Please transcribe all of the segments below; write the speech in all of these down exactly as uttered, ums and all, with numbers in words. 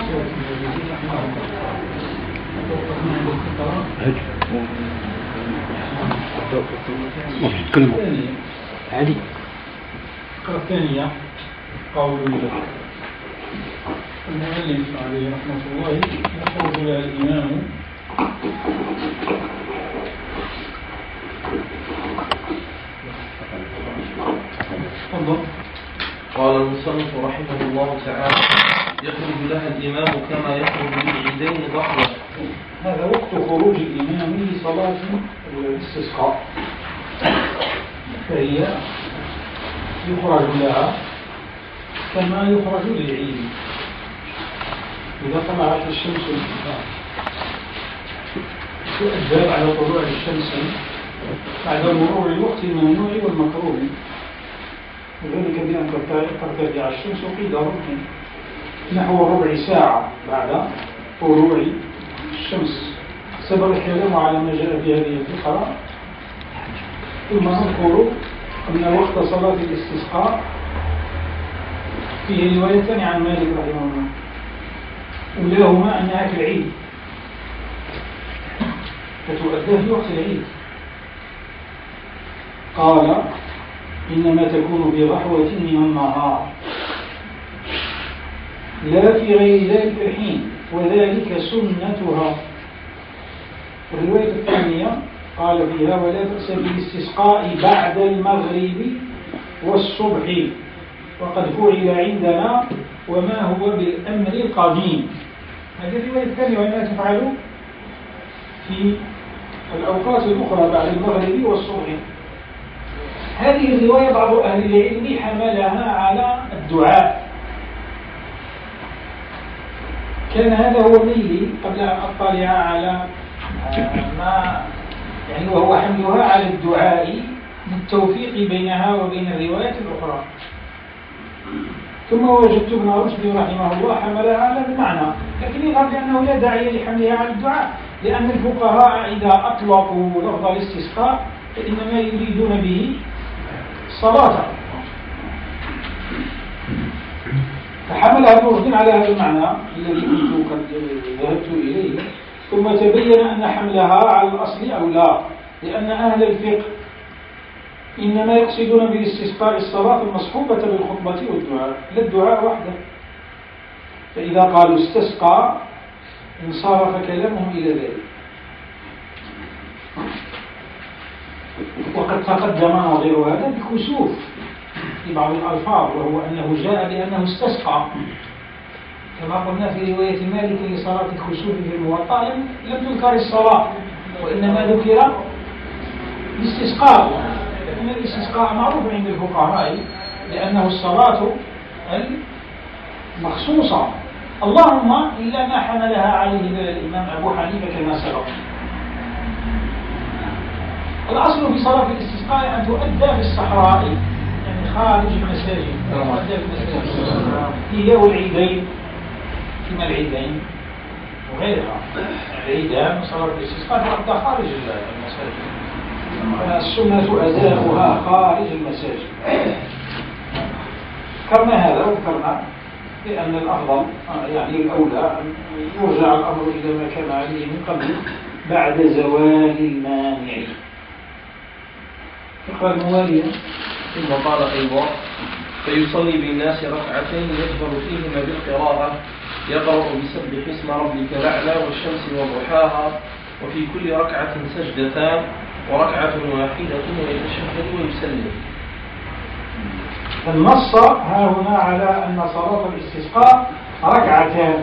عادي. الفقرة الثانية قول المؤلف عليه رحمة الله يخرج لها الإمام تفضل. قال المصنف رحمه الله تعالى يخرج لها الإمام كما يخرج للعيدين ضحوة. هذا وقت خروج الإمام لصلاة الاستسقاء، فهي يخرج لها كما يخرج للعيد. إذا طلعت الشمس تؤدى على طلوع الشمس بعد مرور الوقت الممنوع والمكروه، وذلك بأن ترتفع الشمس قدر نحو ربع ساعة بعد طلوع الشمس. سبق الكلام على ما جاء في هذه الفقرة. ثم نذكر أن وقت صلاة الاستسقاء فيه روايتان عن مالك رحمه الله، أولاهما أنها كالعيد فتؤدى في وقت العيد. قال إنما تكون في ضحوة من النهار لا في غير ذلك الحين وذلك سنتها. الرواية الثانية قال فيها ولا بأس بالاستسقاء بعد المغرب والصبح وقد فعل عندنا وما هو بالأمر القديم. هذه الرواية الثانية وإنها تفعل في الأوقات الأخرى بعد المغرب والصبح. هذه الرواية بعض أهل العلم حملها على الدعاء. كان هذا هو ميلي قبل أن أطلع على ما يعني وهو حملها على الدعاء بالتوفيق بينها وبين الروايات الأخرى. ثم وجدت ابن رشد رحمه الله حملها على المعنى، لكن يظهر لأنه لا داعي لحملها على الدعاء، لأن الفقهاء إذا أطلقوا لفظ الاستسقاء فإنما يريدون به الصلاة، فحملها ابن رشد على هذا المعنى الذي كنت قد ذهبت إليه. ثم تبين أن حملها على الأصل أولى، لأن أهل الفقه إنما يقصدون بالاستسقاء الصلاة المصحوبة بالخطبة والدعاء، لا الدعاء وحده. فإذا قالوا استسقى انصرف كلامهم إلى ذلك. وقد تقدم نظير هذا بكسوف في بعض الألفاظ، وهو أنه جاء بأنه استسقى كما قلنا في رواية مالك لصلاة الخسوف في الموطأ لم تذكر الصلاة وإنما ذكر الاستسقاء، لأن الاستسقاء معروف عند الفقهاء لأنه الصلاة المخصوصة، اللهم إلا ما حملها عليه الإمام أبو حنيفة كما سبق. الأصل في صلاة الاستسقاء أن تؤدى في الصحراء، يعني خارج المساجد، تؤدى في المساجد هي والعيدين كما العيدين وغيرها. العيدان صلاة الاستسقاء تؤدى خارج المساجد، السنة أداؤها خارج المساجد. ذكرنا هذا وذكرنا لأن الأفضل يعني الأولى أن يرجع الأمر إلى ما كان عليه من قبل بعد زوال المانع. فقال الموالية ثم قال أيضا فيصلي بالناس ركعتين يجبر فيهما بالقراءة يقرأ بسبح اسم ربك الأعلى والشمس وضحاها وفي كل ركعة سجدتان وركعة واحدة ويتشهد ويسلم. النص ها هنا على أن صلاة الاستسقاء ركعتان،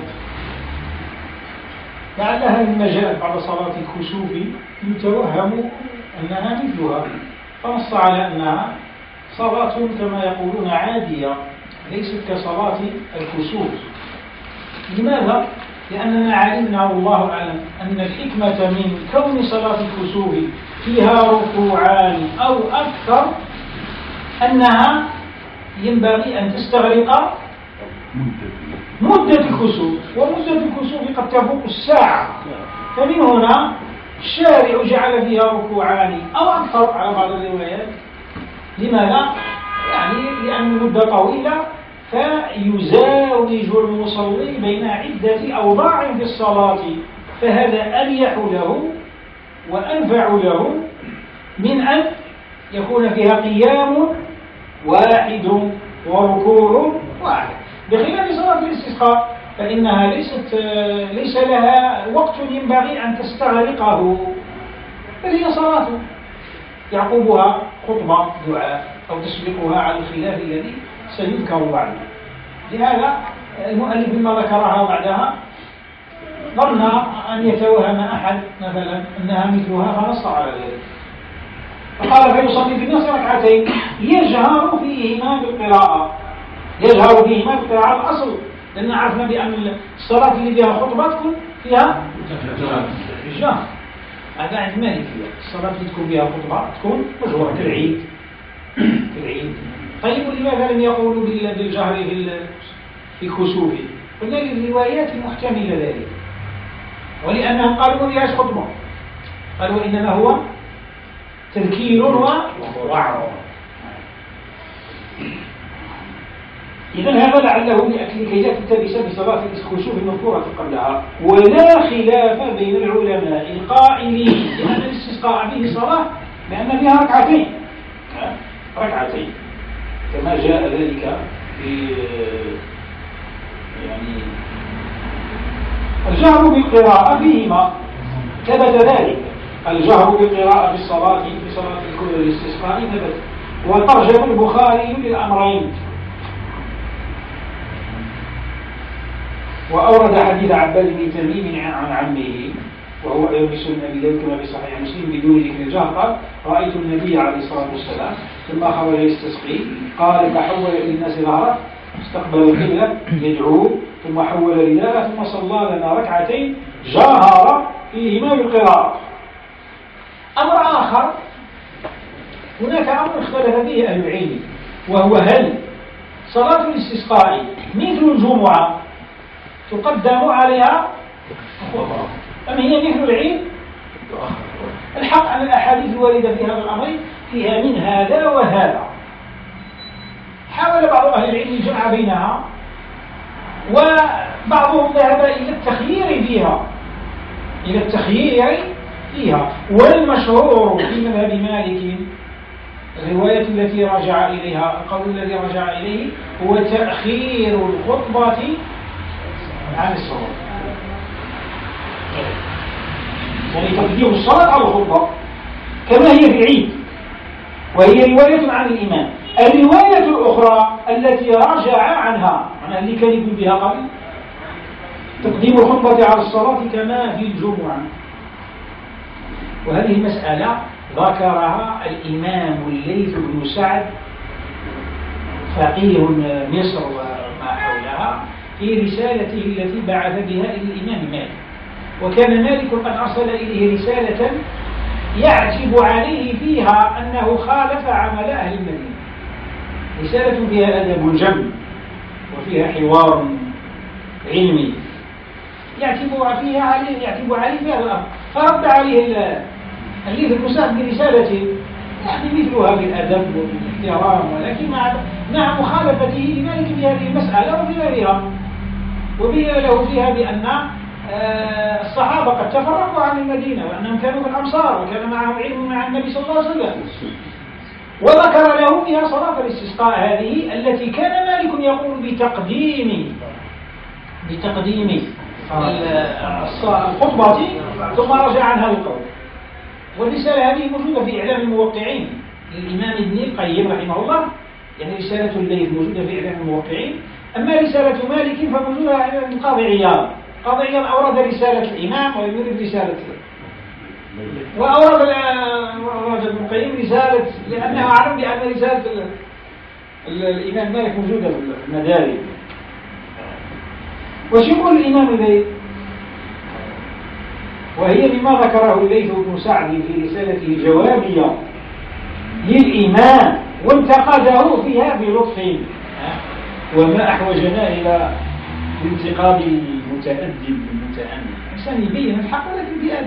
لعلها لما جاءت بعد صلاة الكسوف يتوهم أنها مثلها، فنص على أنها صلاة كما يقولون عادية ليست كصلاة الكسوف. لماذا؟ لأننا علمنا والله أعلم أن الحكمة من كون صلاة الكسوف فيها ركوعان أو أكثر أنها ينبغي أن تستغرق مدة الكسوف، ومدة الكسوف قد تفوق الساعة، فمن هنا الشارع جعل فيها ركوعان أو أكثر على بعض الروايات. لماذا؟ يعني لأن المدة طويلة فيزاوج المصلي بين عدة أوضاع في الصلاة، فهذا أريح له وأنفع له من أن يكون فيها قيام واحد وركوع واحد، بخلاف صلاة الاستسقاء فإنها ليست ليس لها وقت ينبغي أن تستغرقه، بل هي صلاة يعقبها خطبة دعاء أو تسبقها على الخلاف الذي سيذكر بعده. لهذا المؤلف لما ذكرها بعدها ظن أن يتوهم أحد مثلا أنها مثلها فنص على ذلك، فقال فيصلي بالناس ركعتين يجهر فيهما بالقراءة، يجهر فيهما بالقراءة الأصل، لأن عرفنا بأن الصلاة اللي فيها خطبة تكون فيها جهر، هذا عند مالك فيها الصلاة اللي تكون فيها خطبة تكون مجهورة كالعيد كالعيد. طيب لماذا لم يقولوا بالجهر في كسوفه؟ قلنا للروايات المحتملة ذلك، ولأنهم قالوا ما فيهاش خطبة، قالوا إنما هو تذكير ووعظ. إذا هذا لعله لكي لا تلتبس بصلاة الكسوف المذكورة قبلها. ولا خلاف بين العلماء القائلين بأن الاستسقاء به صلاة بأن فيها ركعتين ركعتين كما جاء ذلك في يعني الجهر بالقراءة فيهما، ثبت ذلك الجهر بالقراءة في الصلاة في صلاة الاستسقاء ثبت، وترجم البخاري للأمرين، وأورد حديث عباد بن تميم عن عمه وهو أيضا سنة بذلك في صحيح مسلم بدون ذكر الجهر، قال رأيت النبي عليه الصلاة والسلام ثم خرج يستسقي قال فحول إلى الناس ظهره استقبل القبلة يدعو ثم حول رداءه ثم صلى لنا ركعتين جاهر فيهما بالقراءة. أمر آخر هناك أمر اختلف فيه أهل العلم، وهو هل صلاة الاستسقاء مثل الجمعة تقدم عليها أم هي مثل العيد؟ الحق أن الأحاديث الواردة في هذا الأمر فيها من هذا وهذا. حاول بعض أهل العلم الجمع بينها، وبعضهم ذهب إلى التخيير فيها إلى التخيير فيها والمشهور في مذهب مالك الرواية التي رجع إليها القول الذي رجع إليه هو تأخير الخطبة عن الصلاة، يعني تقديم الصلاة على الخطبة كما هي في العيد، وهي رواية عن الإمام. الرواية الأخرى التي رجع عنها معناها اللي كان يقول بها قبل تقديم الخطبة على الصلاة كما في الجمعة، وهذه المسألة ذكرها الإمام الليث بن سعد فقيه مصر وما حولها في رسالته التي بعث بها إلى الإمام مالك، وكان مالك قد أرسل إليه رسالة يعجب عليه فيها أنه خالف عمل أهل المدينة، رسالة فيها أدب جم وفيها حوار علمي يعتب فيها عليه يعتب عليه في هذا الأمر، فرد عليه الليث بن سعد برسالته يعني مثلها بالأدب وبالاحترام، ولكن مع مع مخالفته لمالك في هذه المسألة وفي غيرها، وبين له فيها بأن الصحابة قد تفرقوا عن المدينة وأنهم كانوا في الأمصار وكان معهم علم مع النبي صلى الله عليه وسلم، وذكر له فيها صلاة الاستسقاء هذه التي كان مالك يقول بتقديم بتقديم الخطبة ثم رجع عنها القول. والرسالة هذه موجودة في إعلام الموقعين للإمام ابن القيم رحمه الله، يعني رسالة الليث موجودة في إعلام الموقعين، أما رسالة مالك فموجودة عند القاضي عياض. القاضي عياض أورد رسالة الإمام ويريد رسالة وأورد ابن القيم رسالة لأنها أعلم بأن رسالة الإمام مالك موجودة في المداري. وش يقول الإمام الليث؟ وهي مما ذكره الليث بن سعد في رسالته جوابية للإمام وانتقده فيها بلطف، وما أحوجنا إلى انتقاد المتأدب المتأمل، إنسان يبين الحق ولكن بأدب.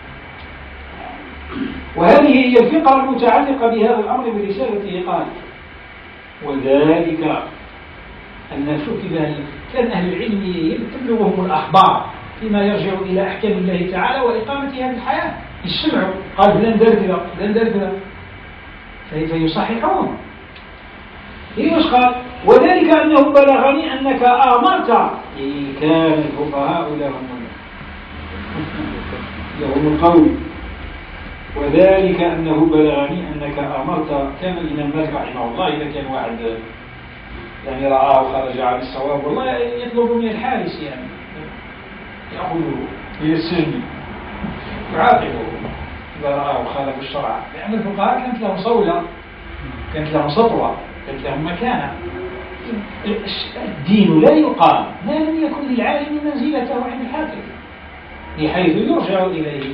وهذه هي الفقرة المتعلقة بهذا الأمر برسالته، قال وذلك أن شوف كذا كان أهل العلم تبلغهم الأخبار فيما يرجع إلى أحكام الله تعالى وإقامة هذه الحياة، يسمعوا قال فلان دار كذا فلان دار كذا فيصححون. إيه وش قال؟ وذلك أنه بلغني أنك آمرت. إيه كان الفقهاء لهم لهم القول. وذلك أنه بلغني أنك أمرت. كان الإمام مالك رحمه الله إذا كان واحد يعني رآه وخرج عن الصواب والله يطلب من الحارس يعني يأخذه إلى السجن يعاقبه إذا رآه وخالف الشرع، لأن الفقهاء كانت لهم صولة، كانت لهم سطوة، كانت لهم مكانة. الدين لا يقام ما لم يكن للعالم منزلته عند الحاكم بحيث يرجع إليه.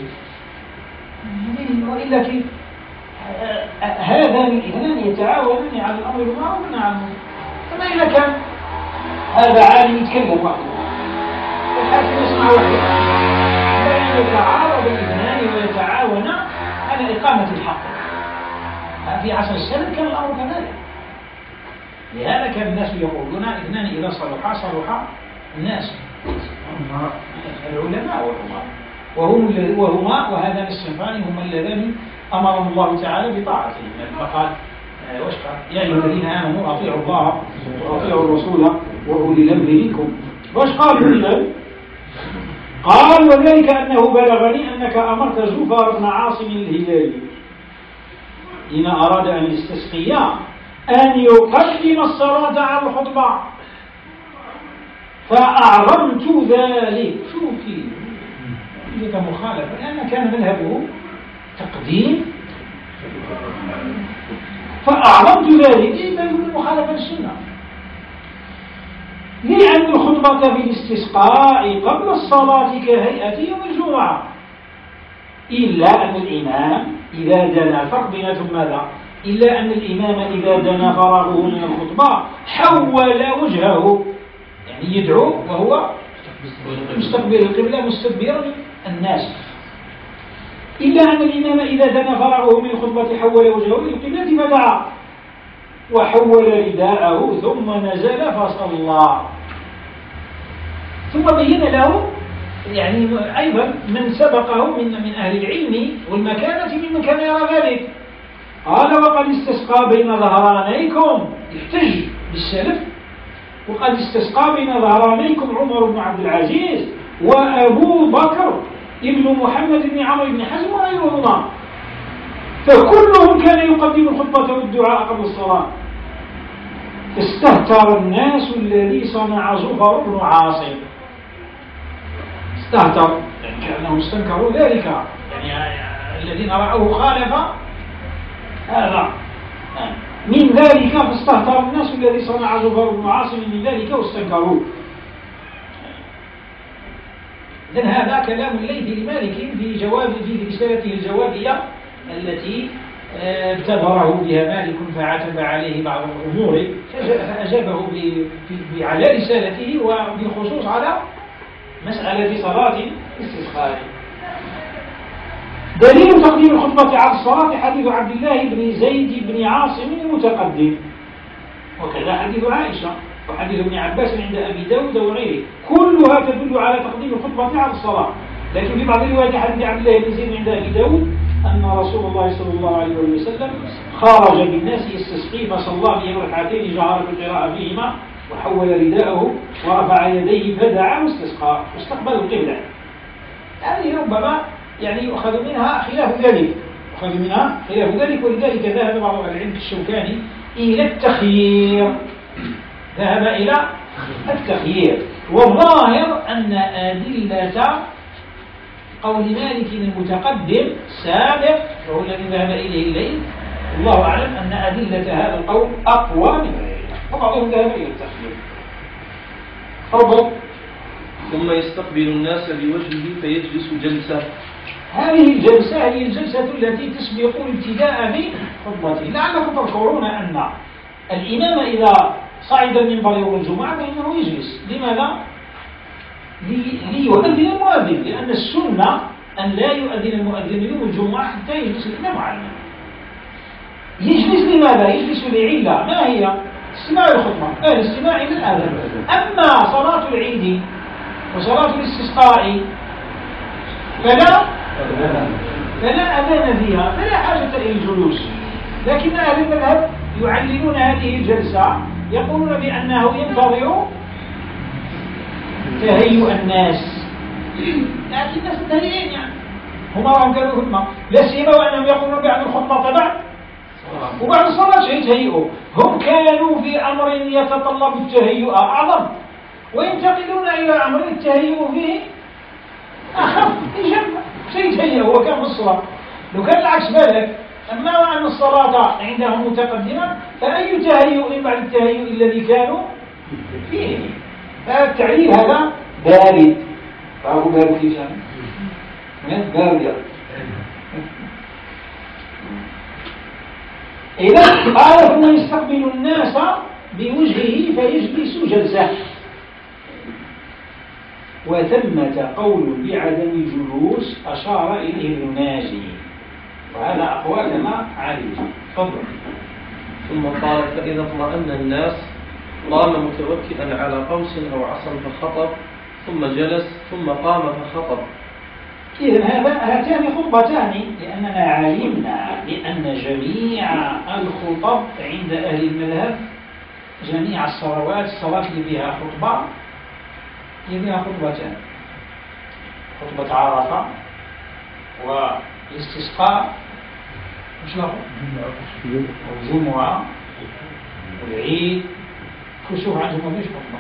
وإلا كيف هذا الاثنان يتعاونان على الأمر بالمعروف والنهي عن المنكر. كما إذا كان هذا عالم يتكلم وحده والحاكم يسمع وحده، فإن يتعارض الاثنان ويتعاونا على إقامة الحق. في عصر السلف كان الأمر كذلك، لهذا كان الناس يقولون اثنان إذا صلحا صلح الناس، العلماء والعلماء وهم وهما وهذان الصنفان هما اللذان أمرهم الله تعالى بطاعته. فقال وش قال؟ يا أيها الذين آمنوا أطيعوا الله وأطيعوا الرسول وأولي الأمر منكم. وش قال إذن؟ قال وذلك أنه بلغني أنك أمرت زفر بن عاصم الهلالي إن أراد أن يستسقيا أن يقدم الصلاة على الخطبة فأعظمت ذلك. شوفي إذا مخالفة، لأن كان مذهبه تقديم، فأعظمت ذلك إذا يكون مخالفة السنة، لأن الخطبة في الاستسقاء قبل الصلاة كهيئة يوم الجمعة، إلا أن الإمام إذا دنا الفرق بينهم ماذا؟ إلا أن الإمام إذا دنا فراغه من الخطبة حول وجهه، يعني يدعو وهو مستقبل القبلة مستدبرا الناس، إلا أن الإمام إذا دنا فراغه من الخطبة حول وجهه للقبلة فدعا وحول رداءه ثم نزل فصلى. ثم بين له يعني أيضا من سبقه من من أهل العلم والمكانة ممن كان يرى ذلك. قال وقد استسقى بين ظهرانيكم، احتج بالسلف، وقد استسقى بين ظهرانيكم عمر بن عبد العزيز وأبو بكر ابن محمد بن عمرو بن حزم وغيرهما، فكلهم كان يقدم الخطبة والدعاء قبل الصلاة. استهتر الناس الذي صنع زفر بن عاصم. استهتر يعني كأنهم استنكروا ذلك، يعني الذين رأوه خالف هذا من ذلك، فاستهتر الناس الذي صنع زفر بن عاصم من ذلك واستنكروه. إذن هذا كلام الليث لمالك في جواب في رسالته الجوابية التي ابتدره بها مالك فعتب عليه بعض الأمور، فأجابه على رسالته وبالخصوص على مسألة صلاة الاستسقاء. دليل تقديم الخطبة على الصلاة حديث عبد الله بن زيد بن عاصم المتقدم، وكذا حديث عائشة وحديث ابن عباس عند أبي داود وغيره، كلها تدل على تقديم الخطبة على الصلاة. لكن في بعض الروايات حديث عبد الله بن زيد عند أبي داود أن رسول الله صلى الله عليه وسلم خرج بالناس يستسقي فصلى بهم ركعتين جهر بالقراءة فيهما وحول رداءه ورفع يديه فدعا واستسقى واستقبل القبلة. هذه ربما يعني يؤخذ منها خلاف ذلك، يؤخذ منها خلاف ذلك، ولذلك ذهب بعض أهل العلم الشوكاني إلى التخيير، ذهب إلى التخيير. والظاهر أن أدلة قول مالك المتقدم سابق وهو الذي ذهب إليه الليل، الله أعلم أن أدلة هذا القول أقوى من غيرها، وبعضهم ذهب إلى التخيير. ربط ثم يستقبل الناس بوجهه فيجلس جلسة. هذه الجلسة هي الجلسة التي تسبق الابتداء بخطبته. لعلكم تذكرون أن الإمام إذا صعد المنبر يوم الجمعة فإنه يجلس. لماذا؟ ليؤذن المؤذن، لأن السنة أن لا يؤذن المؤذن يوم الجمعة حتى يجلس الإمام على المنبر. يجلس لماذا؟ يجلس لعلة، ما هي؟ استماع الخطبة أهل الاستماع للآذان. أما صلاة العيد وصلاة الاستسقاء فلا فلا أذان فيها، فلا حاجة إلى الجلوس. لكن أهل المذهب يعللون هذه الجلسة، يقولون بأنه ينتظر تهيؤ الناس، لكن الناس متهيئين يعني هم راهم كانوا خدمة، لا سيما وأنهم يقولون بعد الخطبة طبعا وبعد الصلاة يتهيئوا. هم كانوا في أمر يتطلب التهيؤ أعظم، وينتقلون إلى أمر التهيؤ فيه أخف جنب سيتهيئ هو كان في الصلاة. لو كان العكس بالك، أما وأن الصلاة عندهم متقدمة فأي تهيؤ بعد التهيؤ الذي كانوا فيه. التعليل هذا بارد، فهو بارد في شأن من بارد. إذا قال ثم يستقبل الناس بوجهه فيجلس جلسة. وثمة قول بعدم الجلوس أشار إليه الناجي، وهذا أقوى كما علمت. تفضل. ثم قال فإذا اطمأن الناس قام متوكئا على قوس أو عصا فخطب، ثم جلس، ثم قام فخطب. إذن هذا هاتان خطبتان، لأننا علمنا بأن جميع الخطب عند أهل المذهب، جميع الصلوات، الصلاة اللي بها خطبة هي بها خطبتان: خطبة عرفة والاستسقاء مش له والجمعة والعيد. كسوف عندهم مفيش خطبة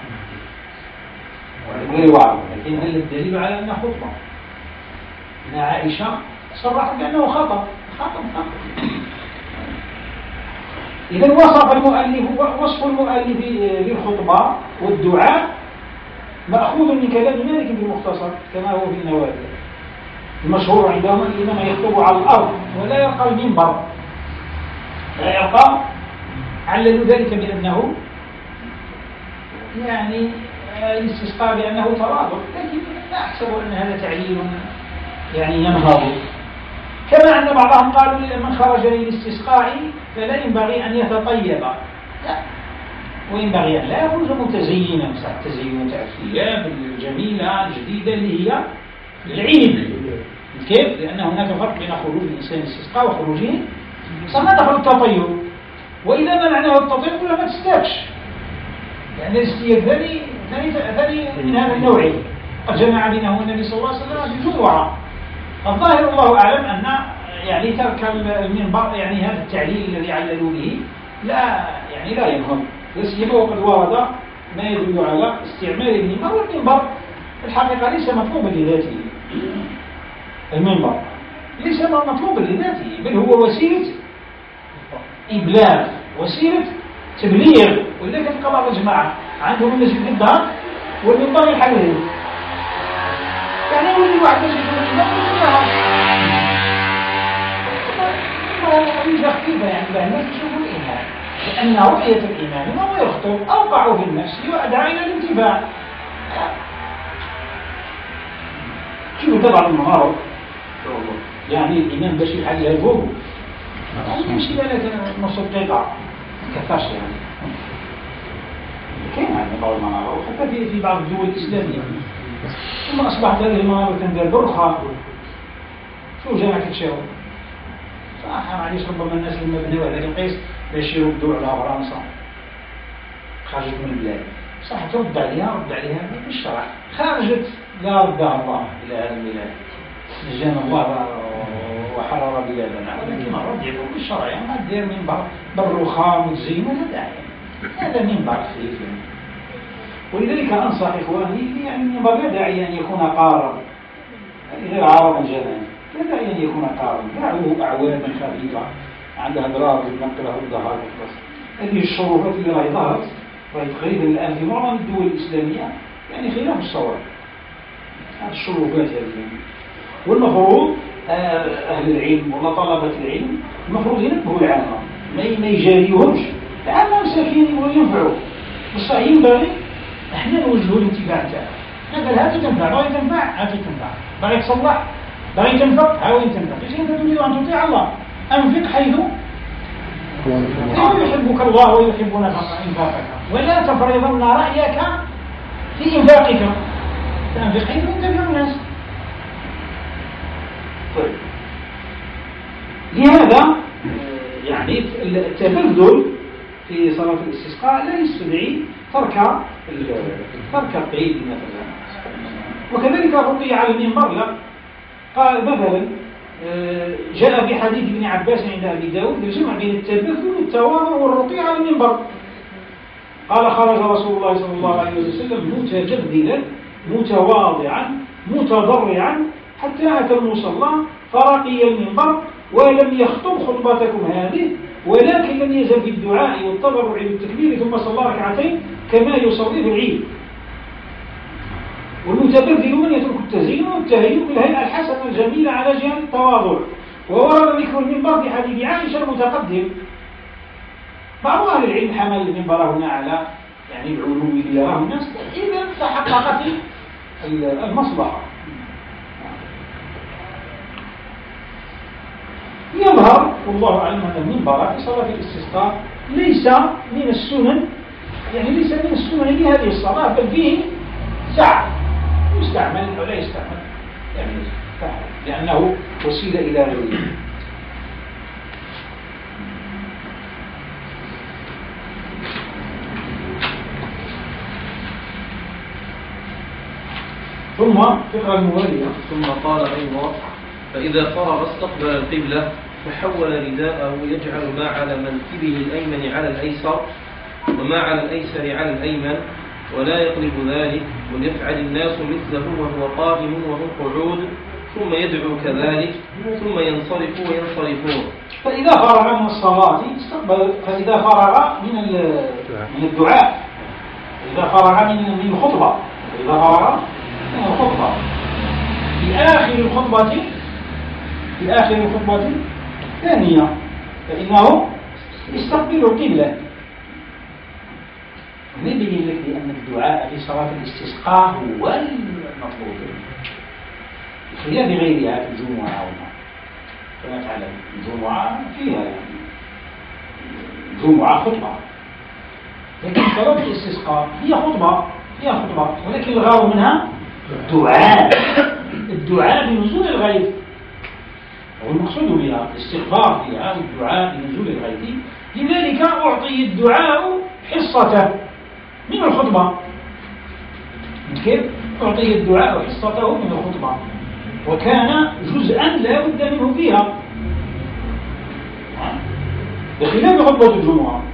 غير واحد، لكن هل الدليل على أنها خطبة؟ إن عائشة صرحت بأنه خطب خطب خطب. إذا وصف المؤلف وصف المؤلف للخطبة والدعاء مأخوذ من كلام مالك بالمختصر كما هو في النوادر. المشهور عندهم الإمام يخطب على الأرض ولا يرقى المنبر، لا يرقى. عللوا ذلك بأنه يعني الاستسقاء بأنه تواضع، لكن لا أحسب أن هذا تعليل يعني ينهض. كما أن بعضهم قالوا من خرج للاستسقاء فلا ينبغي أن يتطيب، لا، وينبغي أن لا يخرج متزينا، تزين الثياب الجميلة الجديدة اللي هي العيد. كيف؟ لأن هناك فرق بين خروج الإنسان الاستسقاء وخروجه صنع دخل التطيب. وإذا ما معناه التطيب ولا ما تستاكش، لأن الاستياب ثاني ثاني من هذا النوع. قد جمع بينه النبي صلى الله عليه وسلم في الجمعة. الظاهر الله أعلم أن يعني ترك المنبر يعني هذا التعليل الذي عللوا به لا يعني لا ينهض، لا سيما وقد ورد ما يدل على استعمال المنبر. والمنبر الحقيقة ليس مطلوبا لذاته، المنبر ليس مطلوبا لذاته، بل هو وسيلة إبلاغ، وسيلة تبليغ. ولذلك تلقى بعض الجماعة عندهم المسجد في الدار والمنبر يحلل، يعني يولي واحد مسجد في الدار ويجب خفيفة يعني بها الناس يشوفوا الإيمان، لأن رؤية الإيمان وهو يخطب أوقع في النفس وأدعى إلى الانتفاع. شوفوا طبعا المهارة يعني الإمام باش يحل يهوه يمشي لك نص دقيقة كثرش يعني كاين عندنا بعض المناظر وحتى في في بعض الدول الإسلامية. ثم أصبحت هذه المناظر تندير برخة. شو جامعة كتشاو صراحة معليش، ربما الناس لما بنوا هذا القيس باش يردوا على فرنسا خرجت من البلاد، صح ترد عليها رد عليها بالشرع، خرجت لا ردها الله إلى هذا البلاد، نجانا الله وحرر بلادنا، ولكن الرد يكون بالشرع، يعني ما تدير منبر بالرخام وتزين ولا داعي، هذا منبر خفيف. ولذلك أنصح إخواني يعني المنبر لا داعي أن يكون قارا غير عارضا جبانا، لا داعي أن يكون قارا، دعوه أعواما خفيفة عندها ضرار نقله الظهر بس. هذه الشروطات اللي راهي ظهرت راهي تقريبا الآن في معظم الدول الإسلامية يعني خلاف الصواب. هذه الشروطات هذه، والمفروض أهل العلم ولا طلبة العلم المفروض ينبهوا العامة، ما يجاريهمش. العامة مساكين يبغوا ينفعوا، بس ينبغي احنا نوجهوا الانتفاع تاعنا. هذا هذه تنفع، باغي تنفع هذه تنفع، باغي تصلح باغي تنفق هاوين تنفق. إذا أنت تريد أن تطيع الله أنفق حيث لا يحبك الله ويحب إنفاقك، ولا تفرضن رأيك في إنفاقك، تنفق حيث ينتفع الناس. طيب، لهذا يعني التبذل في صلاة الاستسقاء لا يستدعي ترك ترك القيد مثلا. وكذلك الرقي على المنبر لا، قال مثلا جاء في حديث ابن عباس عند أبي داود الجمع بين التبذل والتواضع والرقي على المنبر. قال خرج رسول الله صلى الله عليه وسلم متجبلا متواضعا متضرعا حتى أتى المصلى فرقي المنبر ولم يخطب خطبتكم هذه، ولكن لم يزل في الدعاء والتضرع والتكبير ثم صلى ركعتين كما يصلي في العيد. والمتبذل من يترك التزيين والتهيؤ بالهيئة الحسنة الجميلة على جهة التواضع. وورد ذكر المنبر في حديث عائشة المتقدم. بعض أهل العلم حمل المنبر هنا على يعني العلو اللي يراه الناس إذا تحققت المصلحة. يظهر والله أعلم أن المنبر في صلاة الاستسقاء ليس من السنن، يعني ليس من السنن لهذه الصلاة، بل فيه سعة يستعمل ولا يستعمل يعني لأنه وسيلة إلى غيره. ثم فقرة الموالية ثم قال أيضا: فإذا فرغ استقبل القبلة فحول رداءه يجعل ما على منكبه الأيمن على الأيسر وما على الأيسر على الأيمن ولا يقلب ذلك، وليفعل الناس مثله وهو قائم وهو قعود، ثم يدعو كذلك ثم ينصرف وينصرفون. فإذا فرغ من الصلاة استقبل، فإذا فرغ من من الدعاء، إذا فرغ من الخطبة، إذا فرغ من الخطبة في آخر الخطبة في آخر الخطبة الثانية فإنه يستقبل القبلة. نبين لك بأن الدعاء في صلاة الاستسقاء هو المطلوب خلاف غيرها في الجمعة كما تعلم. الجمعة فيها يعني الجمعة خطبة، لكن صلاة الاستسقاء هي خطبة هي خطبة ولكن الغرض منها الدعاء الدعاء بنزول الغيث، والمقصود بها الاستغفار فيها والدعاء بنزول الغيث. لذلك أعطي الدعاء حصته من الخطبة. كيف؟ أعطي الدعاء حصته من الخطبة، وكان جزءا لا بد منه فيها بخلاف خطبة الجمعة.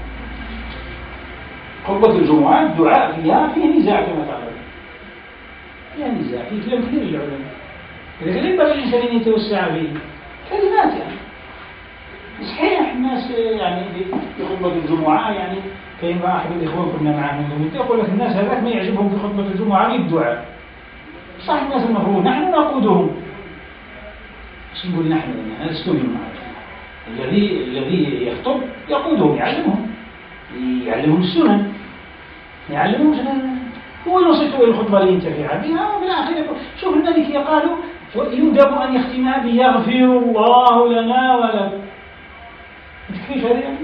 خطبة الجمعة الدعاء فيها فيه نزاع كما تعلم، فيها نزاع في كلام كثير للعلماء، لكن لا ينبغي الإنسان أن يتوسع فيه كلمات. يعني صحيح الناس يعني في خطبة الجمعة يعني كاين أحد الإخوان كنا معه من يقول لك الناس هذاك ما يعجبهم في خطبة الجمعة غير الدعاء. صح الناس المفروض نحن نقودهم، ايش نقول نحن؟ أنا لست منهم. الذي الذي يخطب يقودهم، يعلمهم يعلمهم السنن، يعلمهم هو يوصل الخطبة اللي ينتفع بها، وبالآخر شوف الملك يقال يندب أن يختمها بيغفر الله لنا ولكم. كيف هذا يعني؟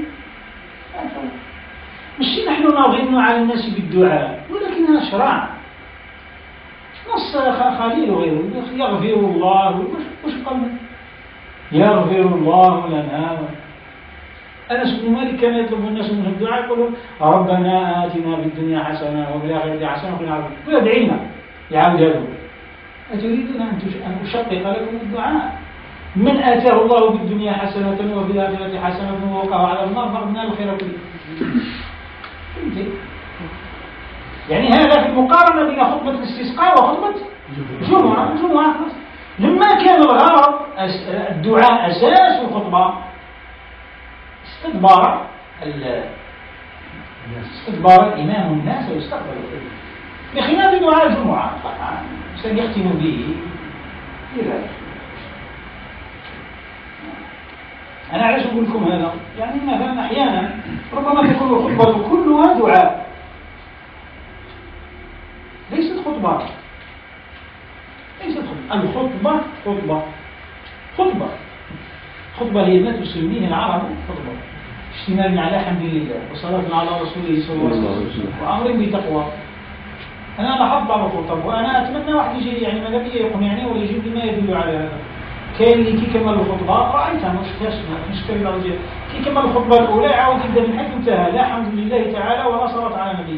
مش نحن نظن على الناس بالدعاء، ولكنها شرع نص خليل وغيره يغفر الله. وش قال؟ يغفر الله لنا. أنس بن مالك كان يطلب الناس منه الدعاء يقولوا ربنا آتنا في الدنيا حسنة وفي الآخرة حسنة وقنا عذاب النار. ويدعي لنا يعاود هذا. أتريدون أن أشقق لكم الدعاء؟ من آتاه الله بالدنيا حسنة وفي الآخرة حسنة ووقاه على النار فقد نال الخير كله. يعني هذا في المقارنة بين خطبة الاستسقاء وخطبة الجمعة. الجمعة لما كان الغرض الدعاء أساس الخطبة استدبار استدبار الإمام الناس ويستقبل القبلة بخلاف دعاء الجمعة طبعا سيختم به إلى. أنا علاش أقول لكم هذا؟ يعني مثلا أحيانا ربما تكون الخطبة كلها دعاء ليست خطبة ليست خطبة. الخطبة خطبة خطبة خطبة هي ما تسميه العرب خطبة. اشتمال على حمد لله وصلاة على رسوله صلى الله عليه وسلم وأمر بتقوى. أنا لاحظت بعض الخطب وأنا أتمنى واحد يجي يعني ماذا بي يقنعني ولا يجيب لي ما يدل على هذا. كاين اللي كي كمل الخطبة رأيتها ما شفتهاش مش كامل على الجهة كي كمل الخطبة الأولى يعاود يبدأ من حيث انتهى لا حمد لله تعالى ولا صلاة على نبيه.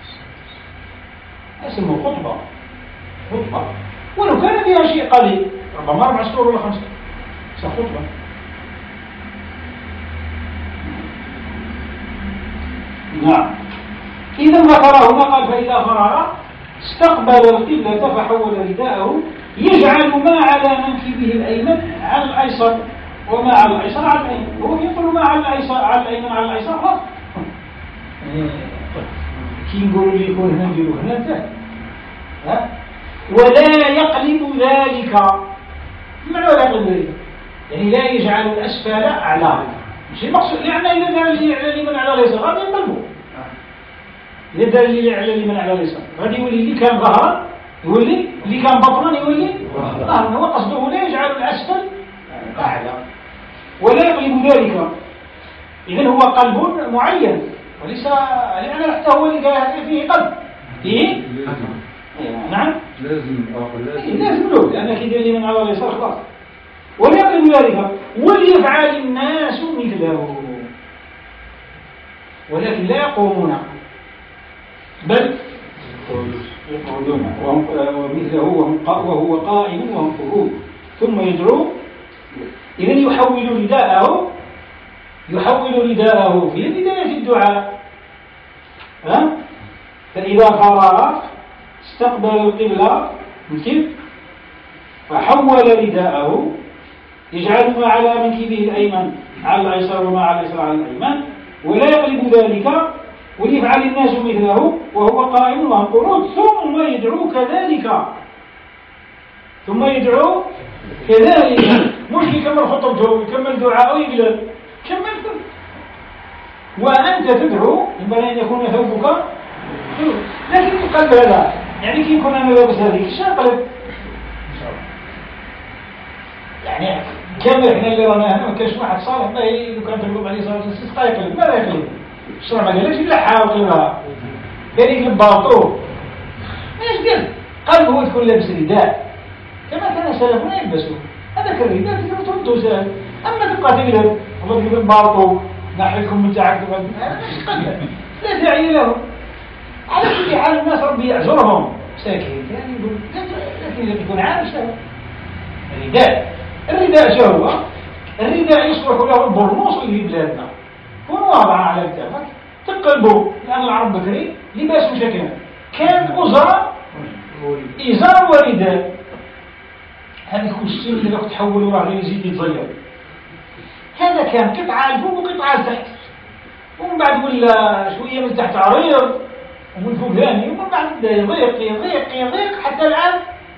اسمه خطبة خطبة ولو كان بها شيء قليل ربما أربع سطور ولا خمسة خطبة. نعم. إذا ذكر هنا قال فإذا فرغ استقبل القبلة فحول رداءه يجعل ما على منكبه الأيمن على الأيسر وما على الأيسر على الأيمن وهو يقول ما على الأيسر على الأيمن على الأيسر خلاص. كي نقول لي يكون هنا نديرو هنا انتهى. ها ولا يقلب ذلك. معنى ولا يقلب ذلك يعني لا يجعل الأسفل أعلى مش المقصود يعني إذا دار اللي على اليمين على اليسار غادي يقلبوا. إذا دار اللي على اليمين على اليسار غادي يولي اللي كان ظهرا يولي اللي كان بطنا يولي ظهرا. هو قصده لا يجعل الأسفل أعلى ولا يقلب ذلك. إذن هو قلب معين وليس لأن حتى هو اللي قال فيه قلب فيه نعم لازم لازم لازم له لأنك إذا اليمين على اليسار خلاص. ولا يقلب ذلك وليفعل الناس مثله ولكن لا يقومون بل يقعدون ومثله وهو قائم وهم قعود ثم يدعو. إذن يحول رداءه يحول رداءه في بداية الدعاء. ها؟ فإذا فرغ استقبل القبلة مثل فحول رداءه يجعل ما على منكبه الأيمن على الأيسر وما على الأيسر على الأيمن ولا يقلب ذلك وليفعل الناس مثله وهو قائم وهم قعود ثم يدعو كذلك ثم يدعو كذلك مش يكمل خطبته يكمل دعاءه ويقلب كمل كل وأنت تدعو ينبغي أن يكون ثوبك لكن القلب هذا يعني كي يكون أنا لابس هذه الشيء قلب يعني كامل احنا اللي رانا هنا ما كاش واحد صالح ما هي لو كان تقلب عليه صلاه الاستسقاء يقلب ماذا يقلب؟ الشرع ما قالكش لا حاول قلبها قال يقلب باطو ايش قال؟ قلب هو تكون لابس رداء كما كان سلفنا يلبسوا هذاك الرداء تقدر تردو سهل اما تبقى تقلب والله تقلب باطو نحيكم من تعقب هذا مش قلب لا داعي له. على كل حال الناس ربي يعذرهم ساكين يعني يقول لكن اذا تكون عارف له الرداء الرداء شو هو؟ الرداء يصلح له البرنوس اللي في بلادنا كون واضع على كتافك تقلبه لأن العرب بكري لباس شكل كان أزرع إزار ورداء هذه كوستيم اللي راح تحول وراه يزيد يتغير هذا كان قطعة الفوق وقطعة تحت ومن بعد ولا شوية من تحت عريض ومن فوق ثاني ومن بعد يضيق يضيق يضيق حتى الآن.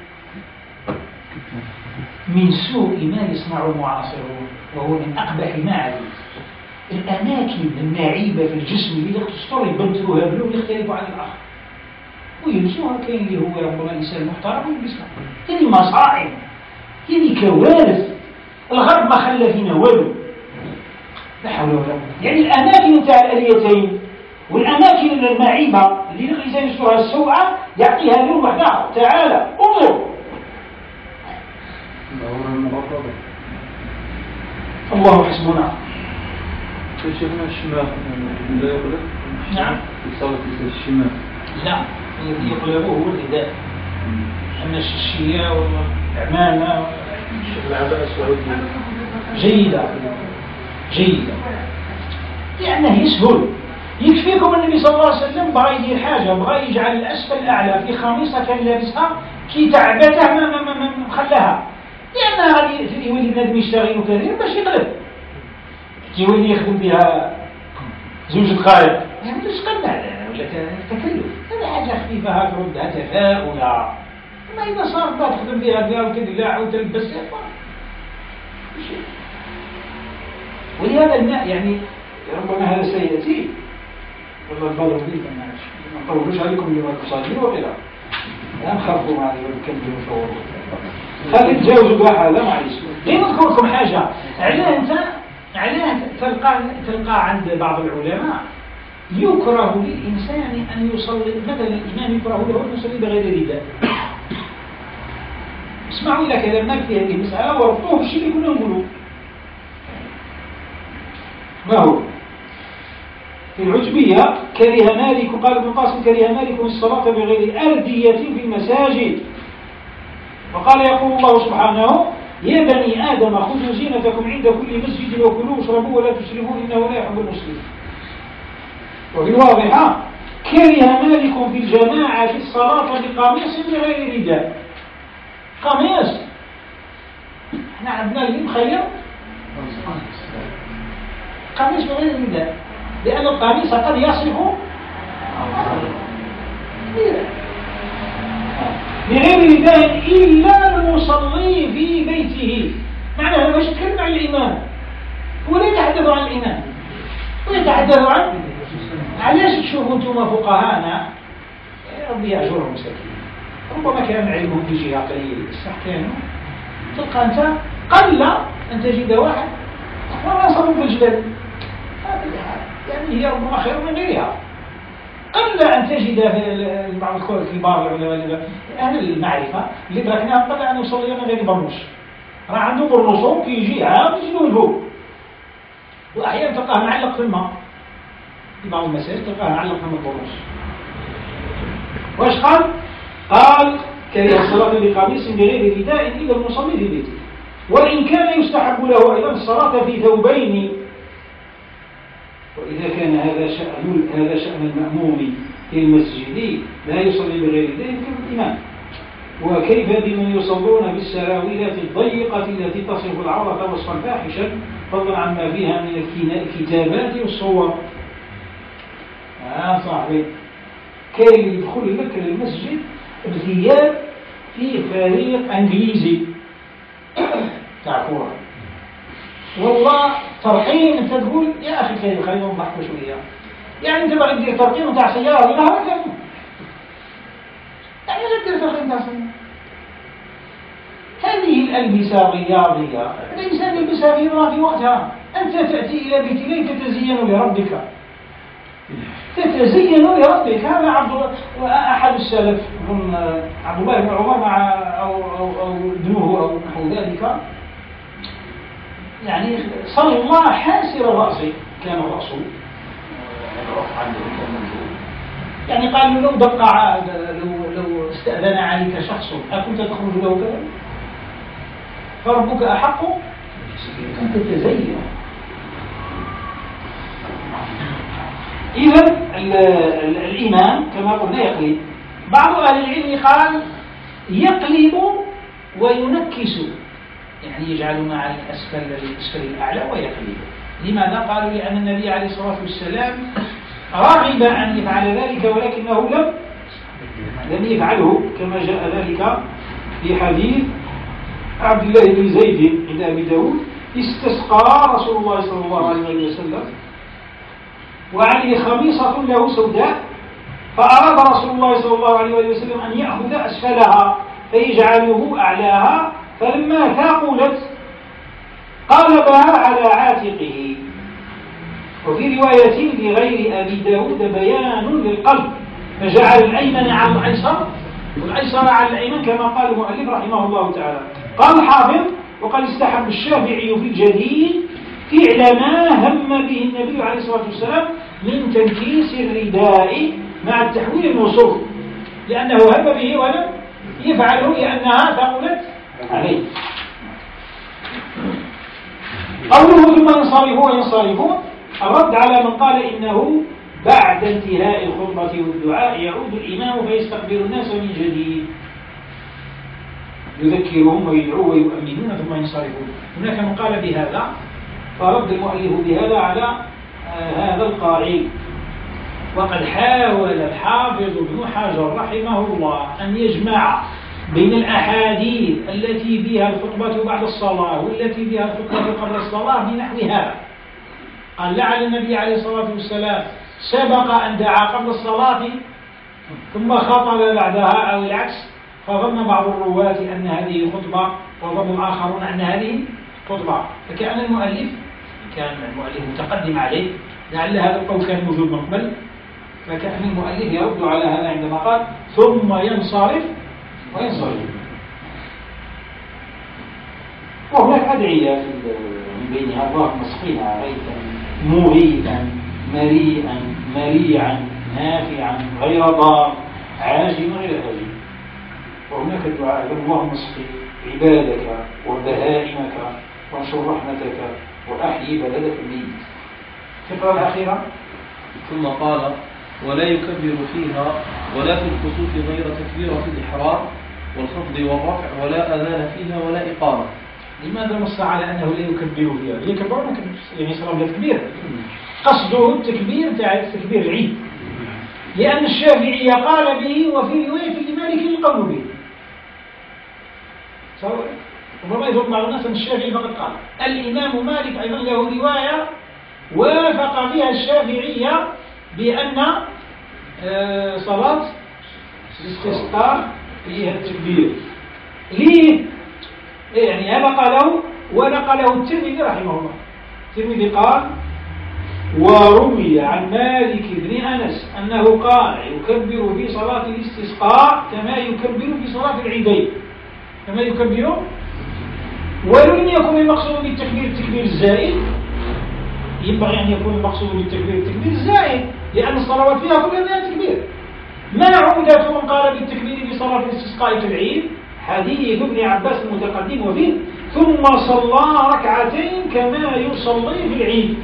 من سوء ما يصنع المعاصرون وهو من أقبح ما عليه الأماكن المعيبة في الجسم اللي تستر يبدلوها بلون يختلف عن الآخر ويلبسوها كاين اللي هو ربما إنسان محترم ويلبسها. هذه مصائب هذه كوارث الغرب ما خلى فينا والو لا حول ولا قوة. يعني الأماكن نتاع الآليتين والأماكن المعيبة اللي الإنسان يسترها السوءة يعطيها لون وحدها تعالى انظر الله حسبنا. شيخنا الشماغ لا يقلب؟ نعم في صلاة الشماغ لا الذي يقلبه هو الرداء. أما الشيشية والعمامة العباءة السعودية جيدة جيدة لأنه يسهل. يكفيكم النبي صلى الله عليه وسلم بغى يدير حاجة بغى يجعل الأسفل أعلى في خميصة كان لابسها كي تعبته ما ما ما ما خلاها لأنها غادي يولي بنادم يشتغل كثير باش يقلب يولي يخدم بها زوج دقائق يعني مش قلنا ولا تكلف هذا حاجة خفيفة هاك ردها تفاؤلا. أما إذا صار بقى تخدم بها بها وتدلع وتلبسها ولهذا الماء يعني ربما هذا سيأتي والله البالغ بيه ما نطولوش عليكم اليوم القصادين وكذا لا نخافوا معي ونكملوا شغل خلي تجاوزوا بها هذا معليش. ليه نذكر لكم حاجة على أنت علاه تلقى تلقى عند بعض العلماء يكره للإنسان أن يصلي، مثلا الإمام يكره له أن يصلي بغير رداء. اسمعوا إلى كلام مالك في هذه المسألة وربطوه بالشيء اللي كنا نقولوه. ما هو؟ في العجبية كره مالك، قال ابن القاسم كره مالك الصلاة بغير أردية في المساجد، وقال يقول الله سبحانه يا بني آدم خذوا زينتكم عند كل مسجد وكلوا واشربوا ولا تسرفوا إنه لا يحب المسلمين. وفي الواضحة كره مالك في الجماعة في الصلاة بقميص بغير رداء. قميص احنا عندنا اللي مخير قميص بغير رداء، لأن القميص قد يصف بغير رداء إلا المصلي في بيته. معنى هذا مش يتكلم عن الإمام ولا يتحدث عن الإمام ويتحدث عن علاش تشوفوا انتم فقهاءنا ربي يعجرهم مساكين، ربما كان علمهم في جهة قليل بصح كانوا تلقى أنت قل أن تجد واحد وما صاروا في الجبل، يعني هي ربما خير من غيرها. قل أن تجد في بعض الكبار العلماء أهل المعرفة اللي دركناهم قل أن يصلي من غير برنوش، راه عنده برنوش كيجي عام يجي الفوق، وأحيانا تلقاه معلق في الماء في بعض المساجد تلقاه معلق في البرنوش. واش قال؟ قال كره الصلاة بقميص بغير رداء إلا المصلي في بيته، وإن كان يستحب له أيضا الصلاة في ثوبين، وإذا كان هذا شأن هذا شأن المأموم في المسجد لا يصلي بغير رداء يمكن الإمام. وكيف بمن يصلون بالسراويلات الضيقة التي تصف العورة وصفا فاحشا فضلا عما فيها من الكتابات والصور. آه صاحبي كي يدخل لك للمسجد بثياب في فريق انجليزي تاع كوره، والله ترحيم انت تقول يا اخي كيف خلينا نضحكوا شويه، يعني انت باغي دير ترحيم تاع سياره ولا هكا، يعني لا دير ترحيم تاع سياره. هذه الالبسه الرياضيه الانسان يلبسها في وقتها، انت تاتي الى بيت الله تتزين لربك تتزين لربك. هذا عبد أحد السلف من عبد الله بن عمر مع أو أو أو ابنه أو نحو ذلك، يعني صلى الله حاسر رأسه، كان رأسه يعني قال له لو دق لو لو استأذن عليك شخص أكنت تخرج له كذا؟ فربك أحق أن تتزين. إذا الإمام كما قلنا يقلب. بعض أهل العلم قال يقلب وينكس، يعني يجعل مع الأسفل الأسفل الأعلى ويقلب. لماذا؟ قالوا لأن النبي عليه الصلاة والسلام رغب أن يفعل ذلك ولكنه لم لم يفعله، كما جاء ذلك في حديث عبد الله بن زيد عند أبي داود استسقى رسول الله صلى الله عليه وسلم وعليه خميصة له سوداء، فأراد رسول الله صلى الله عليه وسلم أن يأخذ أسفلها فيجعله أعلاها، فلما ثاقلت قلبها على عاتقه. وفي رواية لغير أبي داود بيان للقلب، فجعل الأيمن على الأيسر والأيسر على الأيمن كما قال المؤلف رحمه الله تعالى. قال الحافظ وقد استحب الشافعي في الجديد فعل ما هم به النبي عليه الصلاة والسلام من تنكيس الرداء مع التحويل الموصوف، لأنه هم به ولم يفعله لأنها ثقلت عليه. قوله ثم ينصرفون وينصرفون الرد على من قال إنه بعد انتهاء الخطبة والدعاء يعود الإمام فيستقبل الناس من جديد يذكرهم ويدعو ويؤمنون ثم ينصرفون. هناك من قال بهذا، فرد المؤلف بهذا على آه هذا القائل. وقد حاول الحافظ ابن حجر رحمه الله أن يجمع بين الأحاديث التي فيها الخطبة بعد الصلاة والتي فيها الخطبة قبل الصلاة بنحو هذا. قال لعل النبي عليه الصلاة والسلام سبق أن دعا قبل الصلاة ثم خطب بعدها أو العكس، فظن بعض الرواة أن هذه خطبة وظن الآخرون أن هذه خطبة، فكأن المؤلف كان المؤلف متقدم عليه، لعل هذا القول كان موجود من قبل، فكان المؤلف يرد على هذا عندما قال ثم ينصرف وينصرف. وهناك أدعية من بينها اللهم اسقنا غيثا مغيثا مريئا مريعا نافعا غير ضار عاجلا غير آجل. وهناك الدعاء اللهم اسق عبادك وبهائمك وانشر رحمتك وأحيي بلدك الميت. الفقرة الأخيرة ثم قال ولا يكبر فيها ولا في الكسوف غير تكبيرة الإحرام والخفض والرفع ولا أذان فيها ولا إقامة. لماذا نص على أنه لا يكبر فيها؟ يكبرون يعني صلاة التكبير، قصده التكبير تاع تكبير العيد، لأن الشافعي قال به وفي رواية لمالك القول به. ربما يظن بعض الناس أن الشافعي فقد قال. الإمام مالك أيضا له رواية وافق بها الشافعية بأن صلاة الاستسقاء فيها التكبير. ليه؟ يعني هذا قاله ونقله الترمذي رحمه الله. الترمذي قال وروي عن مالك بن أنس أنه قال يكبر في صلاة الاستسقاء كما يكبر في صلاة العيدين، كما يكبر، ولم يكن المقصود بالتكبير التكبير الزائد. ينبغي أن يكون المقصود بالتكبير التكبير الزائد، لأن الصلوات فيها كلها فيها تكبير. ما عودة من قال بالتكبير في صلاة الاستسقاء في العيد؟ حديث ابن عباس المتقدم وفيه ثم صلى ركعتين كما يصلي في العيد.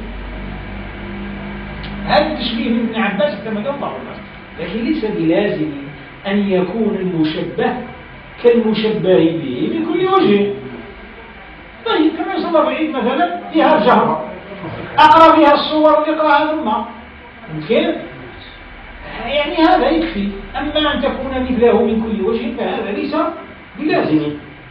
هذا التشبيه من ابن عباس كما قال بعض الناس، لكن ليس بلازم أن يكون المشبه كالمشبه به من كل وجه. طيب كما يصلى في العيد مثلا فيها الجهر، أقرأ فيها الصور ويقرأها ثم ممكن، يعني هذا يكفي. أما أن تكون مثله من كل وجه فهذا ليس بلازم.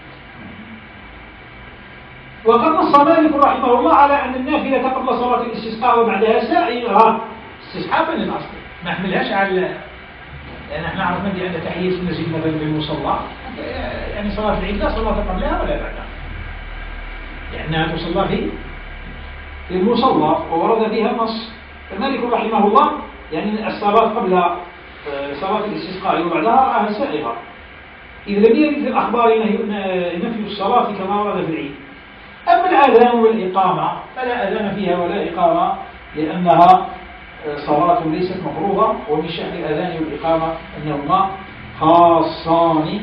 وقد نص مالك رحمه الله على أن النافلة قبل صلاة الاستسقاء وبعدها سائغة استصحابا للأصل، ما نحملهاش على، لأن احنا عرفنا بأن تحية المسجد مثلا بالمصلى يعني صلاة العيد لا صلاة قبلها ولا بعدها، لأنها تصلى في في المصلى وورد بها النص. فمالك رحمه الله يعني الصلاة قبل صلاة الاستسقاء وبعدها رآها سائغة، إذ لم يرد في الأخبار نفي الصلاة كما ورد في العيد. أما الأذان والإقامة فلا أذان فيها ولا إقامة، لأنها صلاة ليست مفروضة، ومن شأن الأذان والإقامة أنهما خاصان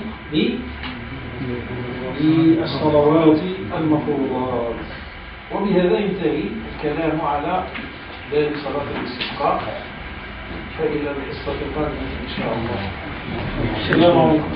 بالصلوات المفروضات. وبهذا ينتهي الكلام على باب صلاة الاستسقاء، فإلى الحصة القادمة إن شاء الله. السلام عليكم.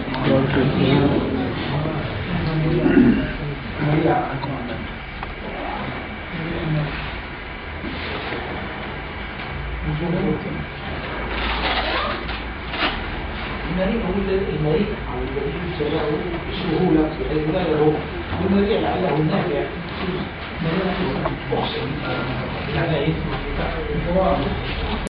المريء هو المريء أو الذي يجزى له بسهولة بحيث لا له المريء لعله النافع مريء أحسن يعني